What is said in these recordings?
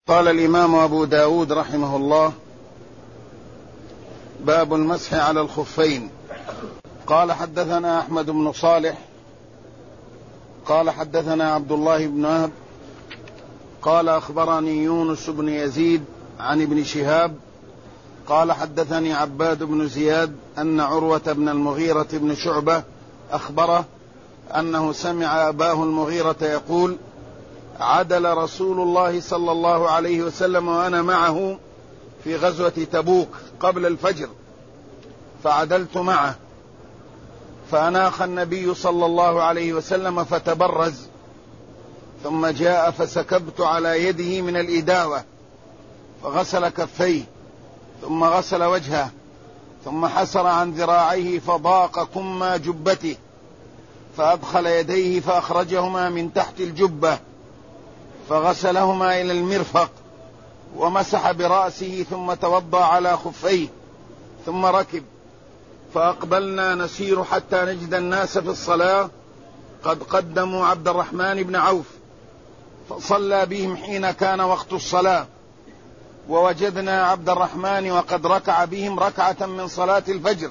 قال الإمام أبو داود رحمه الله: باب المسح على الخفين. قال حدثنا أحمد بن صالح قال حدثنا عبد الله بن وهب قال أخبرني يونس بن يزيد عن ابن شهاب قال حدثني عباد بن زياد أن عروة بن المغيرة بن شعبة أخبره أنه سمع أباه المغيرة يقول: عدل رسول الله صلى الله عليه وسلم وأنا معه في غزوة تبوك قبل الفجر، فعدلت معه، فأناخ النبي صلى الله عليه وسلم فتبرز، ثم جاء فسكبت على يده من الإداوة، فغسل كفيه، ثم غسل وجهه، ثم حسر عن ذراعيه فضاق كما جبته، فأدخل يديه فأخرجهما من تحت الجبة، فغسلهما إلى المرفق، ومسح برأسه، ثم توضأ على خفيه، ثم ركب، فأقبلنا نسير حتى نجد الناس في الصلاة قد قدموا عبد الرحمن بن عوف، فصلى بهم حين كان وقت الصلاة، ووجدنا عبد الرحمن وقد ركع بهم ركعة من صلاة الفجر،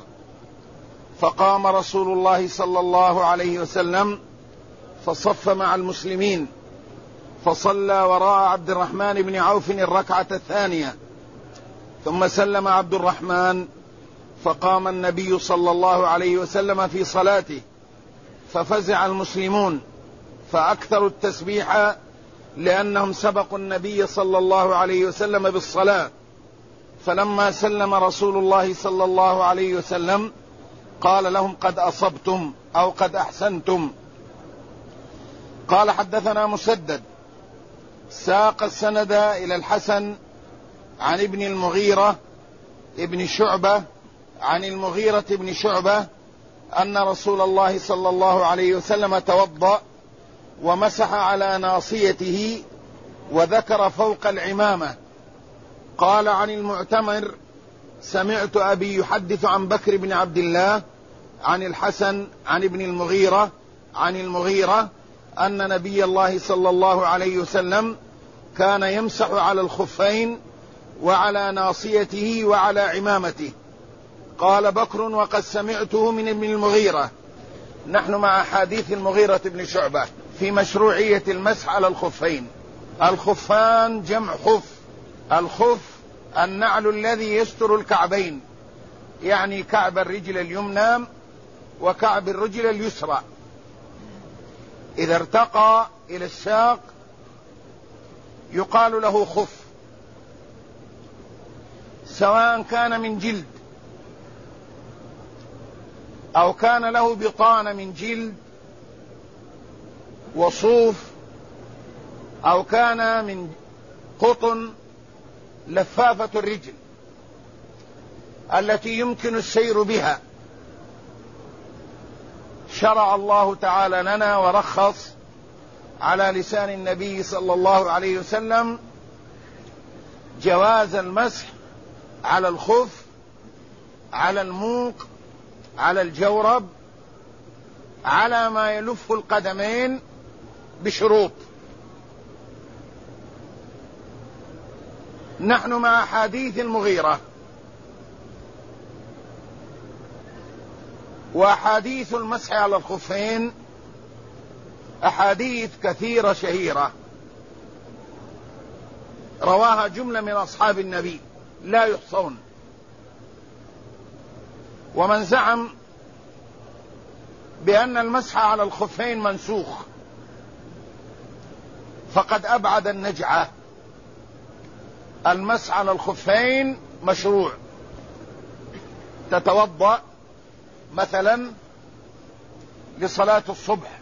فقام رسول الله صلى الله عليه وسلم فصف مع المسلمين، فصلى وراء عبد الرحمن بن عوف الركعة الثانية، ثم سلم عبد الرحمن، فقام النبي صلى الله عليه وسلم في صلاته، ففزع المسلمون فأكثروا التسبيح لأنهم سبقوا النبي صلى الله عليه وسلم بالصلاة. فلما سلم رسول الله صلى الله عليه وسلم قال لهم: قد أصبتم أو قد أحسنتم. قال حدثنا مسدد ساق السند إلى الحسن عن ابن المغيرة ابن شعبة عن المغيرة ابن شعبة أن رسول الله صلى الله عليه وسلم توضأ ومسح على ناصيته وذكر فوق العمامة. قال عن المعتمر: سمعت أبي يحدث عن بكر بن عبد الله عن الحسن عن ابن المغيرة عن المغيرة أن نبي الله صلى الله عليه وسلم كان يمسح على الخفين وعلى ناصيته وعلى عمامته. قال بكر: وقد سمعته من ابن المغيرة. نحن مع حديث المغيرة بن شعبة في مشروعية المسح على الخفين. الخفان جمع خف. الخف النعل الذي يستر الكعبين، يعني كعب الرجل اليمنى وكعب الرجل اليسرى، إذا ارتقى إلى الساق يقال له خف، سواء كان من جلد أو كان له بطانة من جلد وصوف، أو كان من قطن لفافة الرجل التي يمكن السير بها. شرع الله تعالى لنا ورخص على لسان النبي صلى الله عليه وسلم جواز المسح على الخف، على الموق، على الجورب، على ما يلف القدمين، بشروط. نحن مع حديث المغيرة، وأحاديث المسح على الخفين أحاديث كثيرة شهيرة رواها جملة من أصحاب النبي لا يحصون. ومن زعم بأن المسح على الخفين منسوخ فقد أبعد النجعة. المسح على الخفين مشروع. تتوضأ مثلا لصلاة الصبح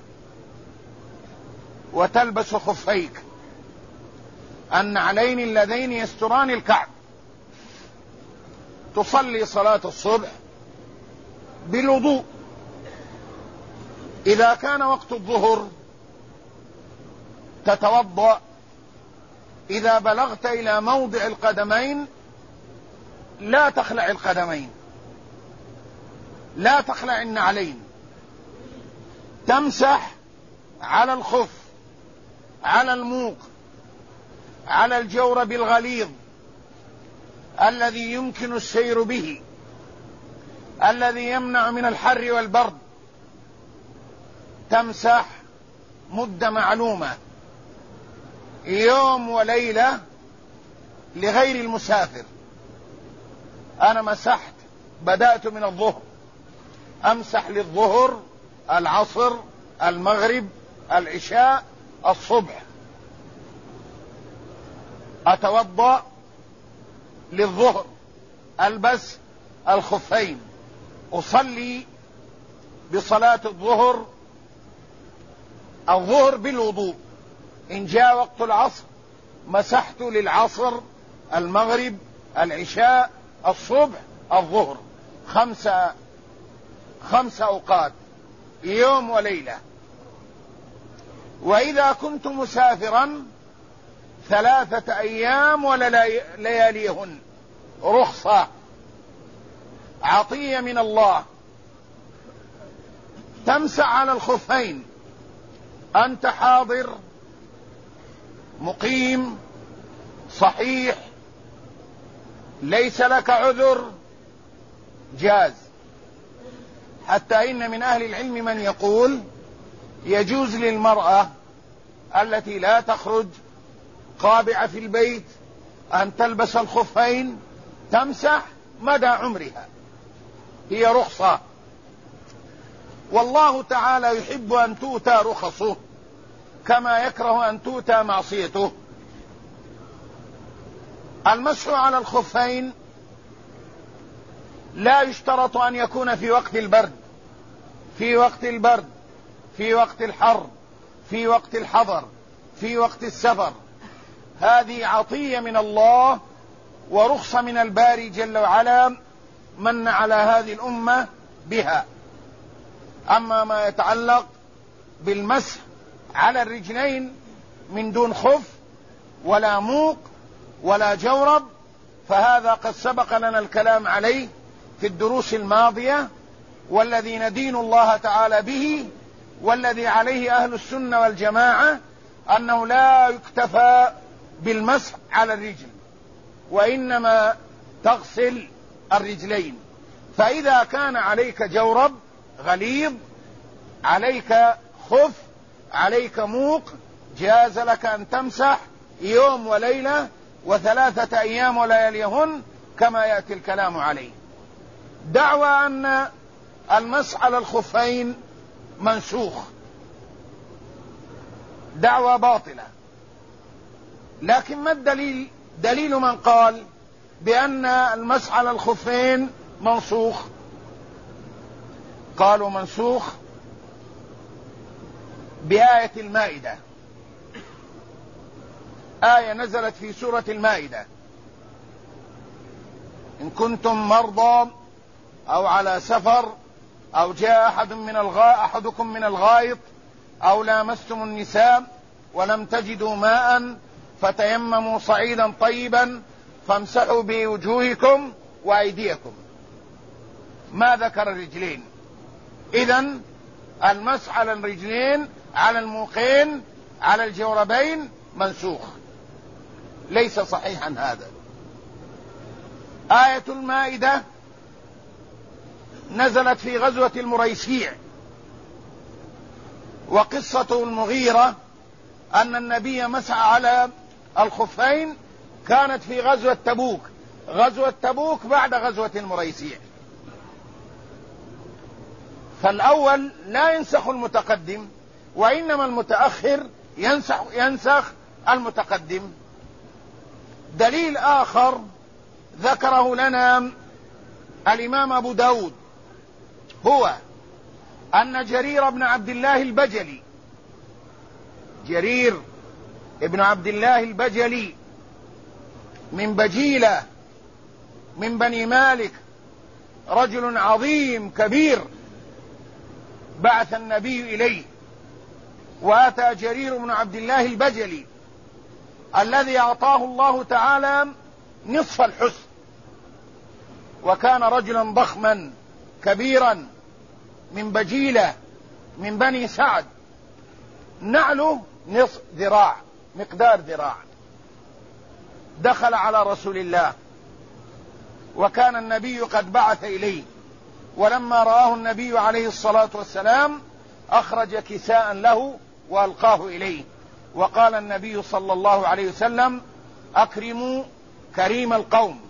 وتلبس خفيك النعلين اللذين يستران الكعب، تصلي صلاة الصبح بالوضوء. إذا كان وقت الظهر تتوضأ، إذا بلغت إلى موضع القدمين لا تخلع القدمين، لا تخلع النعلين، تمسح على الخف، على الموق، على الجورب الغليظ الذي يمكن السير به، الذي يمنع من الحر والبرد، تمسح مدة معلومة يوم وليلة لغير المسافر. أنا مسحت، بدأت من الظهر، أمسح للظهر، العصر، المغرب، العشاء، الصبح. أتوضأ للظهر، ألبس الخفين، أصلي بصلاة الظهر بالوضوء. إن جاء وقت العصر مسحت للعصر، المغرب، العشاء، الصبح، الظهر، خمس أوقات يوم وليلة. وإذا كنت مسافرا 3 أيام ولياليهن، رخصة، عطية من الله. تمسح على الخفين، أنت حاضر، مقيم، صحيح، ليس لك عذر، جاز. حتى إن من أهل العلم من يقول يجوز للمرأة التي لا تخرج قابعة في البيت أن تلبس الخفين، تمسح مدى عمرها، هي رخصة. والله تعالى يحب أن تؤتى رخصه كما يكره أن تؤتى معصيته. المسح على الخفين لا يشترط أن يكون في وقت البرد، في وقت الحر، في وقت الحضر، في وقت السفر. هذه عطية من الله ورخصة من الباري جل وعلا، من على هذه الأمة بها. أما ما يتعلق بالمسح على الرجلين من دون خف ولا موق ولا جورب، فهذا قد سبق لنا الكلام عليه في الدروس الماضية، والذي ندين الله تعالى به، والذي عليه أهل السنة والجماعة، أنه لا يكتفى بالمسح على الرجل، وإنما تغسل الرجلين. فإذا كان عليك جورب غليظ، عليك خف، عليك موق، جاز لك أن تمسح يوم وليلة و3 أيام ولياليهن كما يأتي الكلام عليه. دعوى أن المسح على الخفين منسوخ دعوى باطلة. لكن ما الدليل؟ دليل من قال بأن المسح على الخفين منسوخ. قالوا منسوخ بآية المائدة، آية نزلت في سورة المائدة: إن كنتم مرضى أو على سفر أو جاء أحدكم من الغائط أو لامستم النساء ولم تجدوا ماء فتيمموا صعيدا طيبا فامسحوا بوجوهكم وأيديكم. ما ذكر الرجلين. إذن المسح على الرجلين، على الموقين، على الجوربين منسوخ، ليس صحيحا هذا. آية المائدة نزلت في غزوة المريسيع، وقصة المغيرة أن النبي مسح على الخفين كانت في غزوة تبوك. غزوة تبوك بعد غزوة المريسيع، فالأول لا ينسخ المتقدم، وإنما المتأخر ينسخ المتقدم. دليل آخر ذكره لنا الإمام أبو داود هو أن جرير بن عبد الله البجلي، جرير ابن عبد الله البجلي من بجيلة من بني مالك، رجل عظيم كبير، بعث النبي إليه، وأتى جرير بن عبد الله البجلي الذي أعطاه الله تعالى نصف الحسن، وكان رجلا ضخما كبيرا من بجيلة من بني سعد، نعله نصف ذراع، مقدار ذراع، دخل على رسول الله، وكان النبي قد بعث إليه، ولما رآه النبي عليه الصلاة والسلام أخرج كساء له وألقاه إليه، وقال النبي صلى الله عليه وسلم: أكرموا كريم القوم.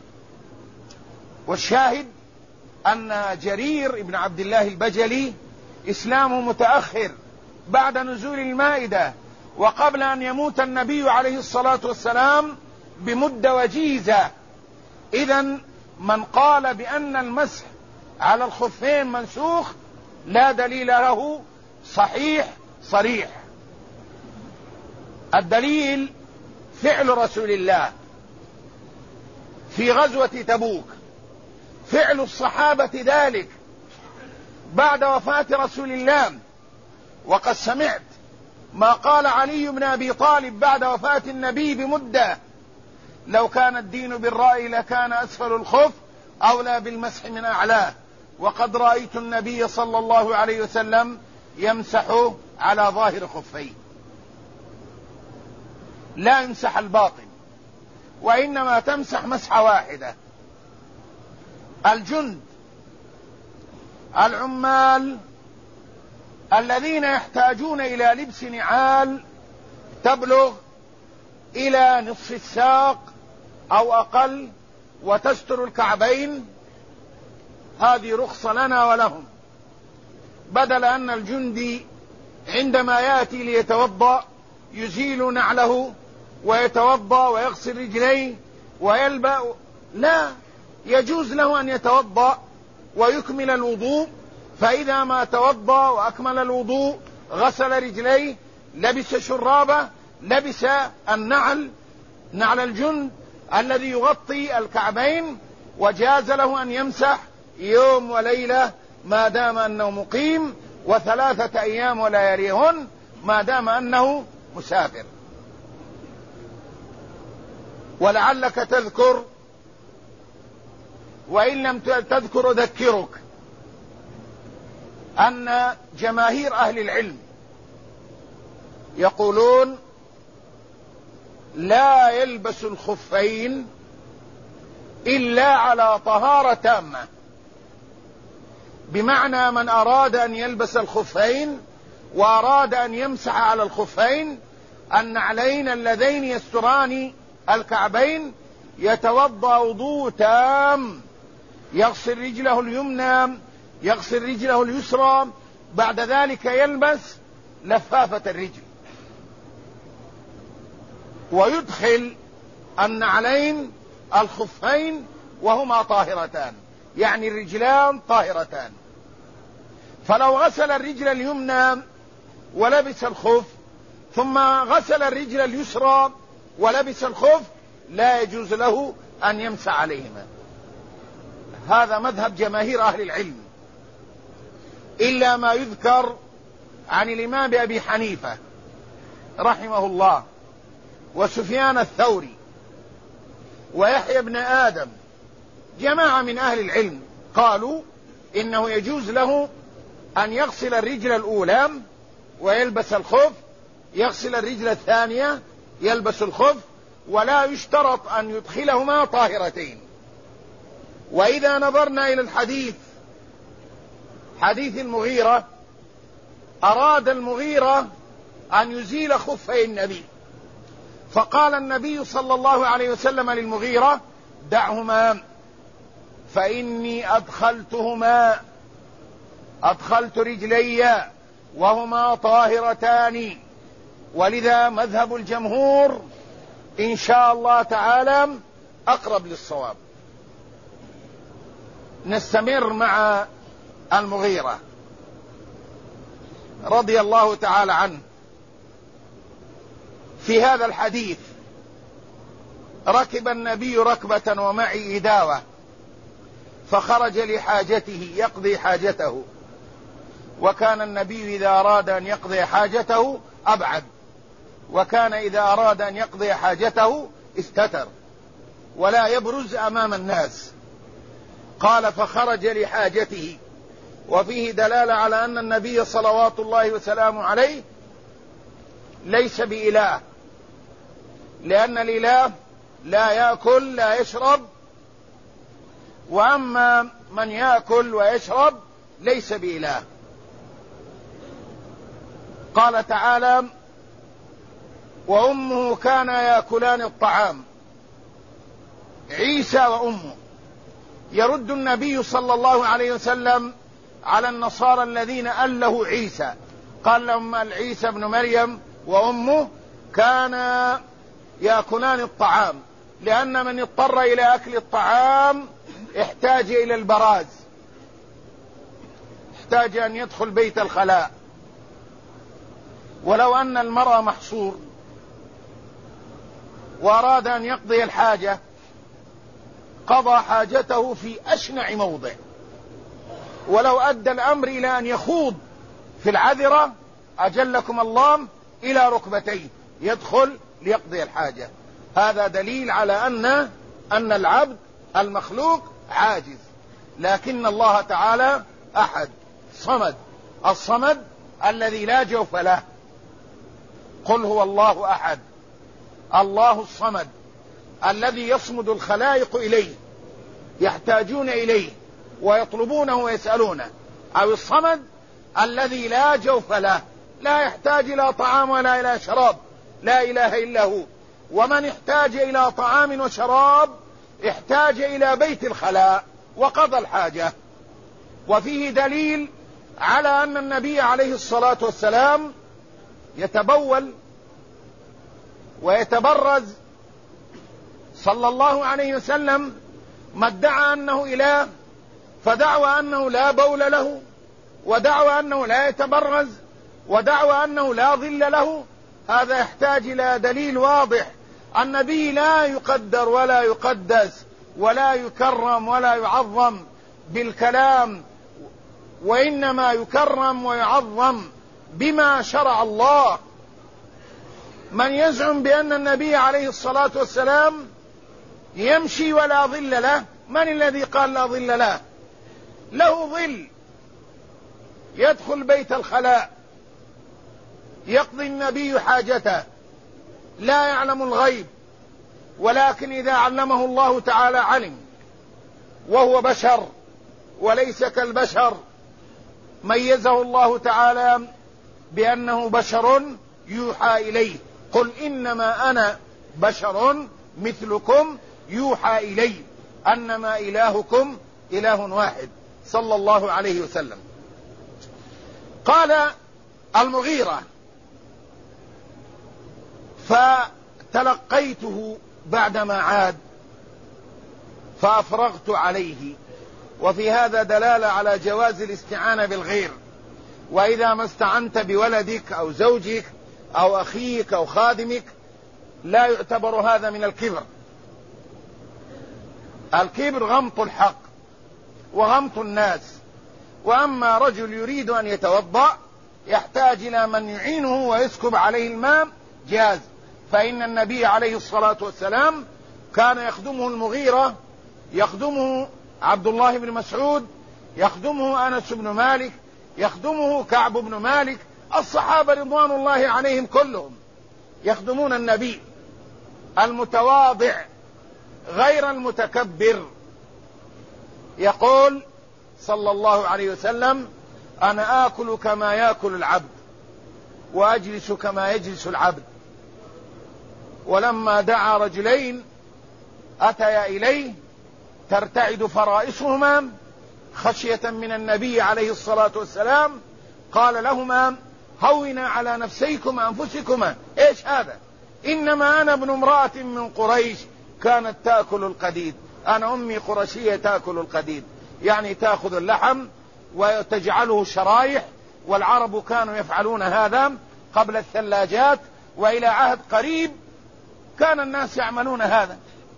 والشاهد أن جرير بن عبد الله البجلي إسلامه متأخر بعد نزول المائدة، وقبل أن يموت النبي عليه الصلاة والسلام بمدة وجيزة. إذن من قال بأن المسح على الخفين منسوخ لا دليل له صحيح صريح. الدليل فعل رسول الله في غزوة تبوك، فعل الصحابة ذلك بعد وفاة رسول الله. وقد سمعت ما قال علي بن أبي طالب بعد وفاة النبي بمدة: لو كان الدين بالرأي لكان أسفل الخف أولى بالمسح من أعلاه، وقد رأيت النبي صلى الله عليه وسلم يمسح على ظاهر خفيه، لا يمسح الباطن، وإنما تمسح مسحة واحدة. الجند العمال الذين يحتاجون إلى لبس نعال تبلغ إلى نصف الساق أو أقل وتستر الكعبين، هذه رخصة لنا ولهم، بدل أن الجندي عندما يأتي ليتوضأ يزيل نعله ويتوضأ ويغسل رجليه ويلبأ، لا، يجوز له أن يتوضأ ويكمل الوضوء، فإذا ما توضأ وأكمل الوضوء غسل رجليه، لبس شرابه، لبس النعل، نعل الجند الذي يغطي الكعبين، وجاز له أن يمسح يوم وليلة ما دام أنه مقيم، و3 أيام ولياليهن ما دام أنه مسافر. ولعلك تذكر، وإن لم تذكر أذكرك، أن جماهير أهل العلم يقولون لا يلبس الخفين إلا على طهارة تامة، بمعنى من أراد أن يلبس الخفين وأراد أن يمسح على الخفين النعلين اللذين يستران الكعبين يتوضأ وضوء تام، يغسل رجله اليمنى، يغسل رجله اليسرى، بعد ذلك يلبس لفافة الرجل ويدخل النعلين الخفين وهما طاهرتان، يعني الرجلان طاهرتان. فلو غسل الرجل اليمنى ولبس الخف ثم غسل الرجل اليسرى ولبس الخف لا يجوز له أن يمسح عليهما. هذا مذهب جماهير أهل العلم، إلا ما يذكر عن الإمام أبي حنيفة رحمه الله وسفيان الثوري ويحيى بن آدم، جماعة من أهل العلم قالوا إنه يجوز له أن يغسل الرجل الأولى ويلبس الخف، يغسل الرجل الثانية يلبس الخف، ولا يشترط أن يدخلهما طاهرتين. وإذا نظرنا إلى الحديث، حديث المغيرة، أراد المغيرة أن يزيل خفي النبي، فقال النبي صلى الله عليه وسلم للمغيرة: دعهما فإني أدخلت رجلي وهما طاهرتان. ولذا مذهب الجمهور إن شاء الله تعالى أقرب للصواب. نستمر مع المغيرة رضي الله تعالى عنه. في هذا الحديث: ركب النبي ركبة ومعي إداوة فخرج لحاجته يقضي حاجته، وكان النبي إذا أراد أن يقضي حاجته أبعد، وكان إذا أراد أن يقضي حاجته استتر ولا يبرز أمام الناس. قال: فخرج لحاجته، وفيه دلالة على أن النبي صلوات الله وسلامه عليه ليس بإله، لأن الإله لا يأكل لا يشرب، وأما من يأكل ويشرب ليس بإله. قال تعالى: وأمه كانا يأكلان الطعام، عيسى وأمه. يرد النبي صلى الله عليه وسلم على النصارى الذين أله عيسى، قال لهم: عيسى بن مريم وأمه كانا يأكلان الطعام، لأن من اضطر إلى أكل الطعام احتاج إلى البراز، احتاج أن يدخل بيت الخلاء. ولو أن المرأة محصور وأراد أن يقضي الحاجة قضى حاجته في أشنع موضع، ولو أدى الأمر إلى أن يخوض في العذرة أجلكم الله إلى ركبتيه يدخل ليقضي الحاجة. هذا دليل على أن العبد المخلوق عاجز، لكن الله تعالى أحد صمد، الصمد الذي لا جوف له. قل هو الله أحد، الله الصمد الذي يصمد الخلائق إليه، يحتاجون إليه ويطلبونه ويسألونه. أو الصمد الذي لا جوف له، لا يحتاج إلى طعام ولا إلى شراب، لا إله إلا هو. ومن احتاج إلى طعام وشراب احتاج إلى بيت الخلاء وقضى الحاجة. وفيه دليل على أن النبي عليه الصلاة والسلام يتبول ويتبرز صلى الله عليه وسلم، ما ادعى أنه إله فدعوى أنه لا بول له، ودعوى أنه لا يتبرز، ودعوى أنه لا ظل له. هذا يحتاج إلى دليل واضح. النبي لا يقدر ولا يقدس ولا يكرم ولا يعظم بالكلام، وإنما يكرم ويعظم بما شرع الله. من يزعم بأن النبي عليه الصلاة والسلام يمشي ولا ظل له، من الذي قال لا ظل له؟ له ظل، يدخل بيت الخلاء يقضي النبي حاجته، لا يعلم الغيب، ولكن إذا علمه الله تعالى علم، وهو بشر وليس كالبشر. ميزه الله تعالى بأنه بشر يوحى إليه، قل إنما أنا بشر مثلكم يوحى إلي أنما إلهكم إله واحد، صلى الله عليه وسلم. قال المغيرة: فتلقيته بعدما عاد فأفرغت عليه. وفي هذا دلالة على جواز الاستعانة بالغير. وإذا ما استعنت بولدك أو زوجك أو أخيك أو خادمك لا يعتبر هذا من الكبر. الكبر غمط الحق وغمط الناس. وأما رجل يريد أن يتوضأ يحتاج إلى من يعينه ويسكب عليه الماء جاز. فإن النبي عليه الصلاة والسلام كان يخدمه المغيرة، يخدمه عبد الله بن مسعود، يخدمه أنس بن مالك، يخدمه كعب بن مالك. الصحابة رضوان الله عليهم كلهم يخدمون النبي المتواضع غير المتكبر. يقول صلى الله عليه وسلم: أنا آكل كما يأكل العبد وأجلس كما يجلس العبد. ولما دعا رجلين أتيا إليه ترتعد فرائصهما خشية من النبي عليه الصلاة والسلام، قال لهما: هونا على نفسيكما أنفسكما. إيش هذا؟ إنما أنا ابن امرأة من قريش كانت تأكل القديد، أنا أمي قرشية تأكل القديد، يعني تأخذ اللحم وتجعله شرايح. والعرب كانوا يفعلون هذا قبل الثلاجات، وإلى عهد قريب كان الناس يعملون هذا،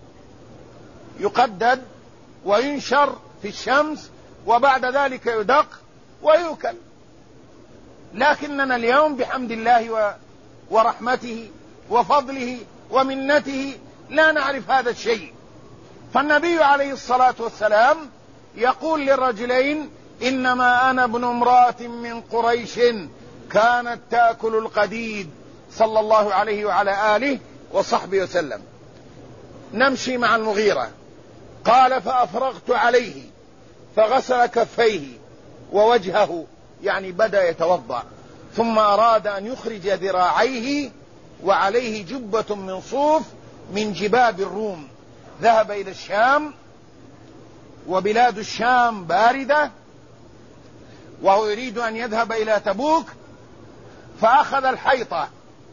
يقدد وينشر في الشمس وبعد ذلك يدق ويؤكل. لكننا اليوم بحمد الله ورحمته وفضله ومنته لا نعرف هذا الشيء. فالنبي عليه الصلاة والسلام يقول للرجلين: إنما أنا ابن امرأة من قريش كانت تأكل القديد، صلى الله عليه وعلى آله وصحبه وسلم. نمشي مع المغيرة. قال فأفرغت عليه فغسل كفيه ووجهه، يعني بدأ يتوضأ، ثم أراد أن يخرج ذراعيه وعليه جبة من صوف من جباب الروم. ذهب إلى الشام، وبلاد الشام باردة، وهو يريد أن يذهب إلى تبوك، فأخذ الحيطة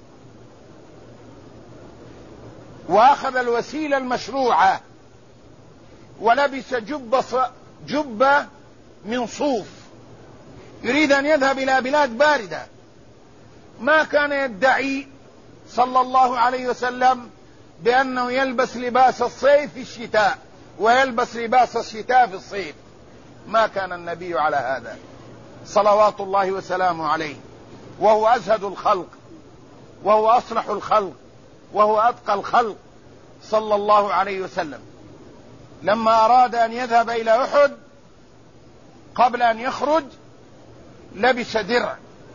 وأخذ الوسيلة المشروعة ولبس جبة من صوف، يريد أن يذهب إلى بلاد باردة. ما كان يدعي صلى الله عليه وسلم بأنه يلبس لباس الصيف في الشتاء ويلبس لباس الشتاء في الصيف، ما كان النبي على هذا صلوات الله وسلامه عليه، وهو أزهد الخلق، وهو أصلح الخلق، وهو أتقى الخلق صلى الله عليه وسلم. لما أراد أن يذهب إلى أحد قبل أن يخرج لبس درع،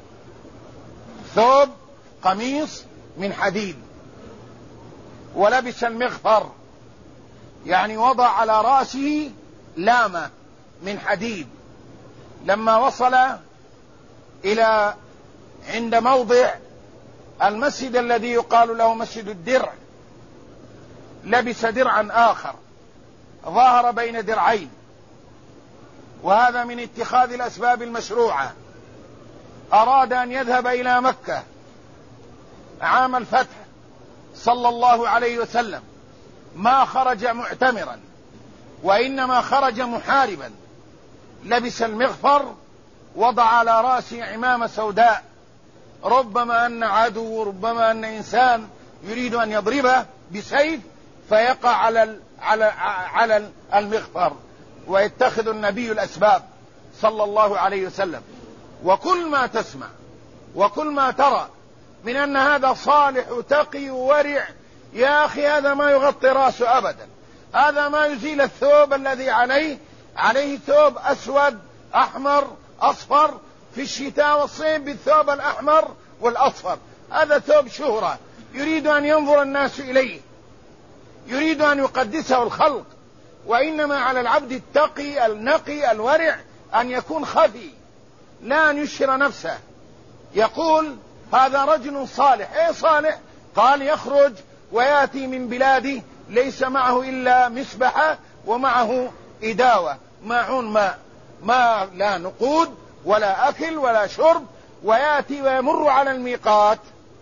ثوب قميص من حديد، ولبس المغفر، يعني وضع على رأسه لامة من حديد. لما وصل إلى عند موضع المسجد الذي يقال له مسجد الدرع لبس درعا آخر ظاهر بين درعين، وهذا من اتخاذ الأسباب المشروعة. أراد أن يذهب إلى مكة عام الفتح صلى الله عليه وسلم، ما خرج معتمرا وإنما خرج محاربا، لبس المغفر، وضع على رأسه عمامة سوداء، ربما أن عدو، ربما أن إنسان يريد أن يضربه بسيف فيقع على المغفر، ويتخذ النبي الأسباب صلى الله عليه وسلم. وكل ما تسمع وكل ما ترى من أن هذا صالح وتقي وورع، يا أخي هذا ما يغطي رأسه أبدا، هذا ما يزيل الثوب الذي عليه ثوب أسود أحمر أصفر في الشتاء والصيف بالثوب الأحمر والأصفر، هذا ثوب شهرة يريد أن ينظر الناس إليه، يريد أن يقدسه الخلق. وإنما على العبد التقي النقي الورع أن يكون خفي، لا أن يشهر نفسه. يقول هذا رجل صالح. إيه صالح؟ قال يخرج ويأتي من بلاده ليس معه إلا مسبحة ومعه إداوة معون ما لا نقود ولا أكل ولا شرب، ويأتي ويمر على الميقات،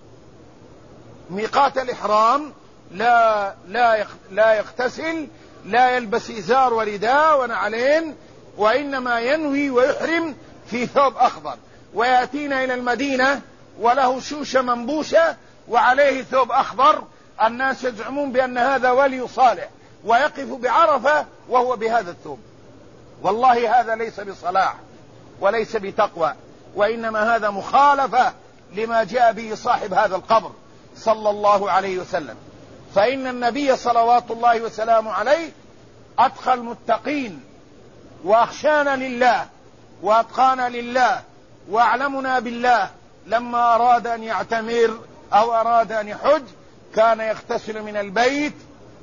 ميقات الإحرام، لا يغتسل، لا يلبس إزار ورداء ونعلين، وإنما ينوي ويحرم في ثوب أخضر، ويأتينا إلى المدينة وله شوشة منبوشة وعليه ثوب أخضر. الناس يزعمون بأن هذا ولي صالح، ويقف بعرفة وهو بهذا الثوب. والله هذا ليس بصلاح وليس بتقوى، وإنما هذا مخالفة لما جاء به صاحب هذا القبر صلى الله عليه وسلم. فإن النبي صلوات الله وسلامه عليه أتقى المتقين وأخشانا لله وأتقانا لله وأعلمنا بالله. لما أراد أن يعتمر أو أراد أن يحج كان يغتسل من البيت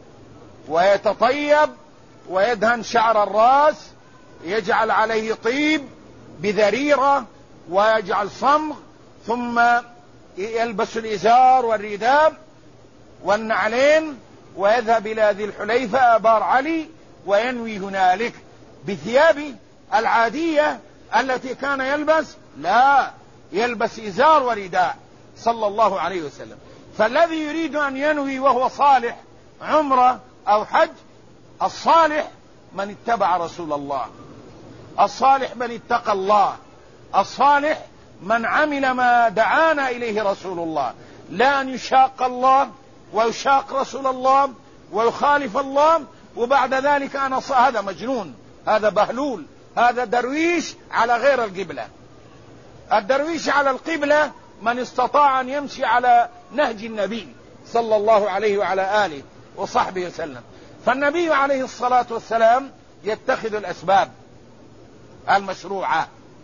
ويتطيب ويدهن شعر الرأس، يجعل عليه طيب بذريرة ويجعل صمغ، ثم يلبس الإزار والرداء والنعلين، ويذهب إلى ذي الحليفة آبار علي وينوي هنالك بثيابه العادية التي كان يلبس، لا يلبس إزار ورداء صلى الله عليه وسلم. فالذي يريد أن ينوي وهو صالح عمرة أو حج، الصالح من اتبع رسول الله، الصالح من اتقى الله، الصالح من عمل ما دعانا إليه رسول الله، لا أن يشاق الله ويشاق رسول الله ويخالف الله وبعد ذلك هذا مجنون، هذا بهلول، هذا درويش على غير القبلة. الدرويش على القبلة من استطاع أن يمشي على نهج النبي صلى الله عليه وعلى آله وصحبه وسلم. فالنبي عليه الصلاة والسلام يتخذ الأسباب المشروعة،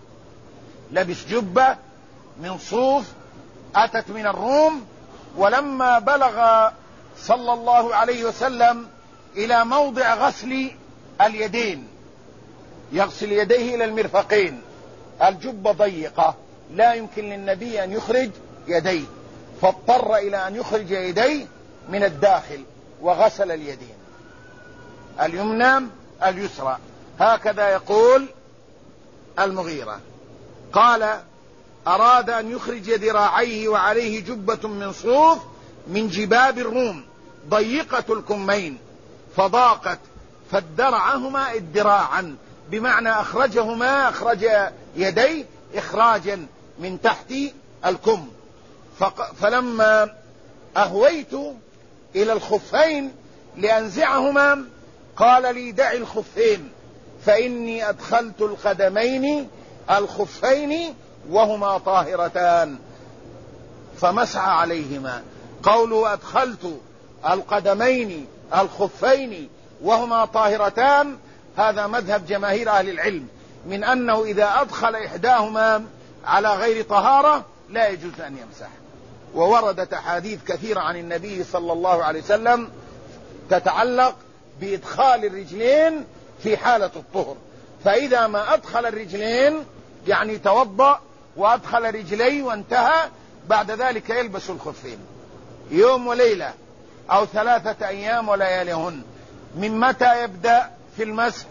لبس جبة من صوف أتت من الروم، ولما بلغ صلى الله عليه وسلم إلى موضع غسل اليدين، يغسل يديه إلى المرفقين، الجبة ضيقة لا يمكن للنبي أن يخرج يديه، فاضطر إلى أن يخرج يديه من الداخل وغسل اليدين اليمنى اليسرى. هكذا يقول المغيرة. قال: أراد أن يخرج ذراعيه وعليه جبة من صوف من جباب الروم ضيقة الكمين فضاقت فادرعهما ادراعا، بمعنى أخرجهما، أخرج يديه إخراجا من تحت الكم. فلما أهويت إلى الخفين لأنزعهما قال لي: دع الخفين فإني أدخلت القدمين الخفين وهما طاهرتان، فمسح عليهما. قوله أدخلت القدمين الخفين وهما طاهرتان هذا مذهب جماهير أهل العلم، من أنه إذا أدخل إحداهما على غير طهارة لا يجوز أن يمسح. ووردت أحاديث كثيرة عن النبي صلى الله عليه وسلم تتعلق بإدخال الرجلين في حالة الطهر، فإذا ما أدخل الرجلين يعني توضأ وأدخل رجليه وانتهى، بعد ذلك يلبس الخفين يوم وليلة أو 3 أيام ولياليهن. من متى يبدأ في المسح؟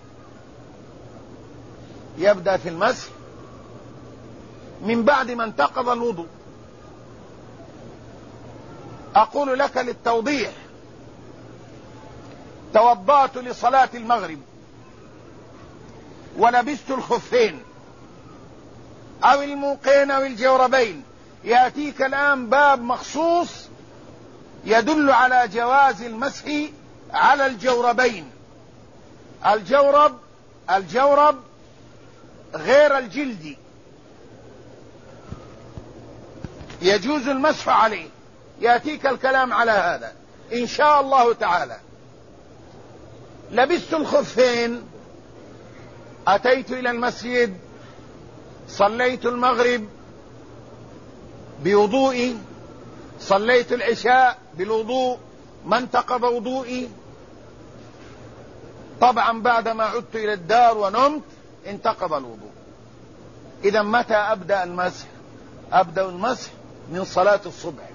يبدأ في المسح من بعد ما انتقض الوضوء. أقول لك للتوضيح: توضأت لصلاة المغرب ولبست الخفين أو الموقين أو الجوربين، يأتيك الآن باب مخصوص يدل على جواز المسح على الجوربين. الجورب غير الجلد يجوز المسح عليه، يأتيك الكلام على هذا إن شاء الله تعالى. لبست الخفين، أتيت إلى المسجد، صليت المغرب بوضوئي، صليت العشاء بالوضوء ما انتقض وضوئي، طبعا بعدما عدت إلى الدار ونمت انتقض الوضوء. إذا متى أبدأ المسح؟ أبدأ المسح من صلاة الصبح،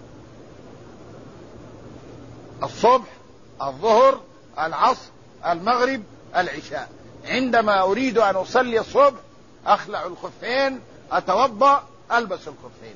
الظهر، العصر، المغرب، العشاء. عندما أريد أن أصلي الصبح أخلع الخفين، أتوضأ، ألبس الخفين.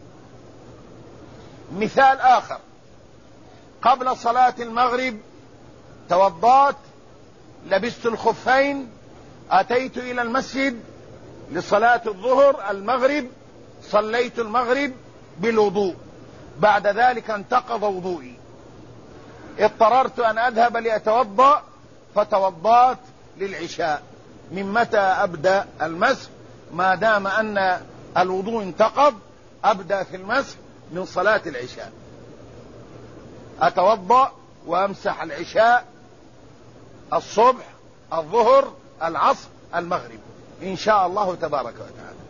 مثال آخر: قبل صلاة المغرب توضأت، لبست الخفين، أتيت إلى المسجد لصلاة الظهر المغرب، صليت المغرب بالوضوء، بعد ذلك انتقض وضوئي، اضطررت أن أذهب لأتوضأ فتوضأت للعشاء. من متى أبدأ المسح؟ ما دام أن الوضوء انتقض أبدأ في المسح من صلاة العشاء، أتوضأ وأمسح العشاء، الصبح، الظهر، العصر، المغرب إن شاء الله تبارك وتعالى.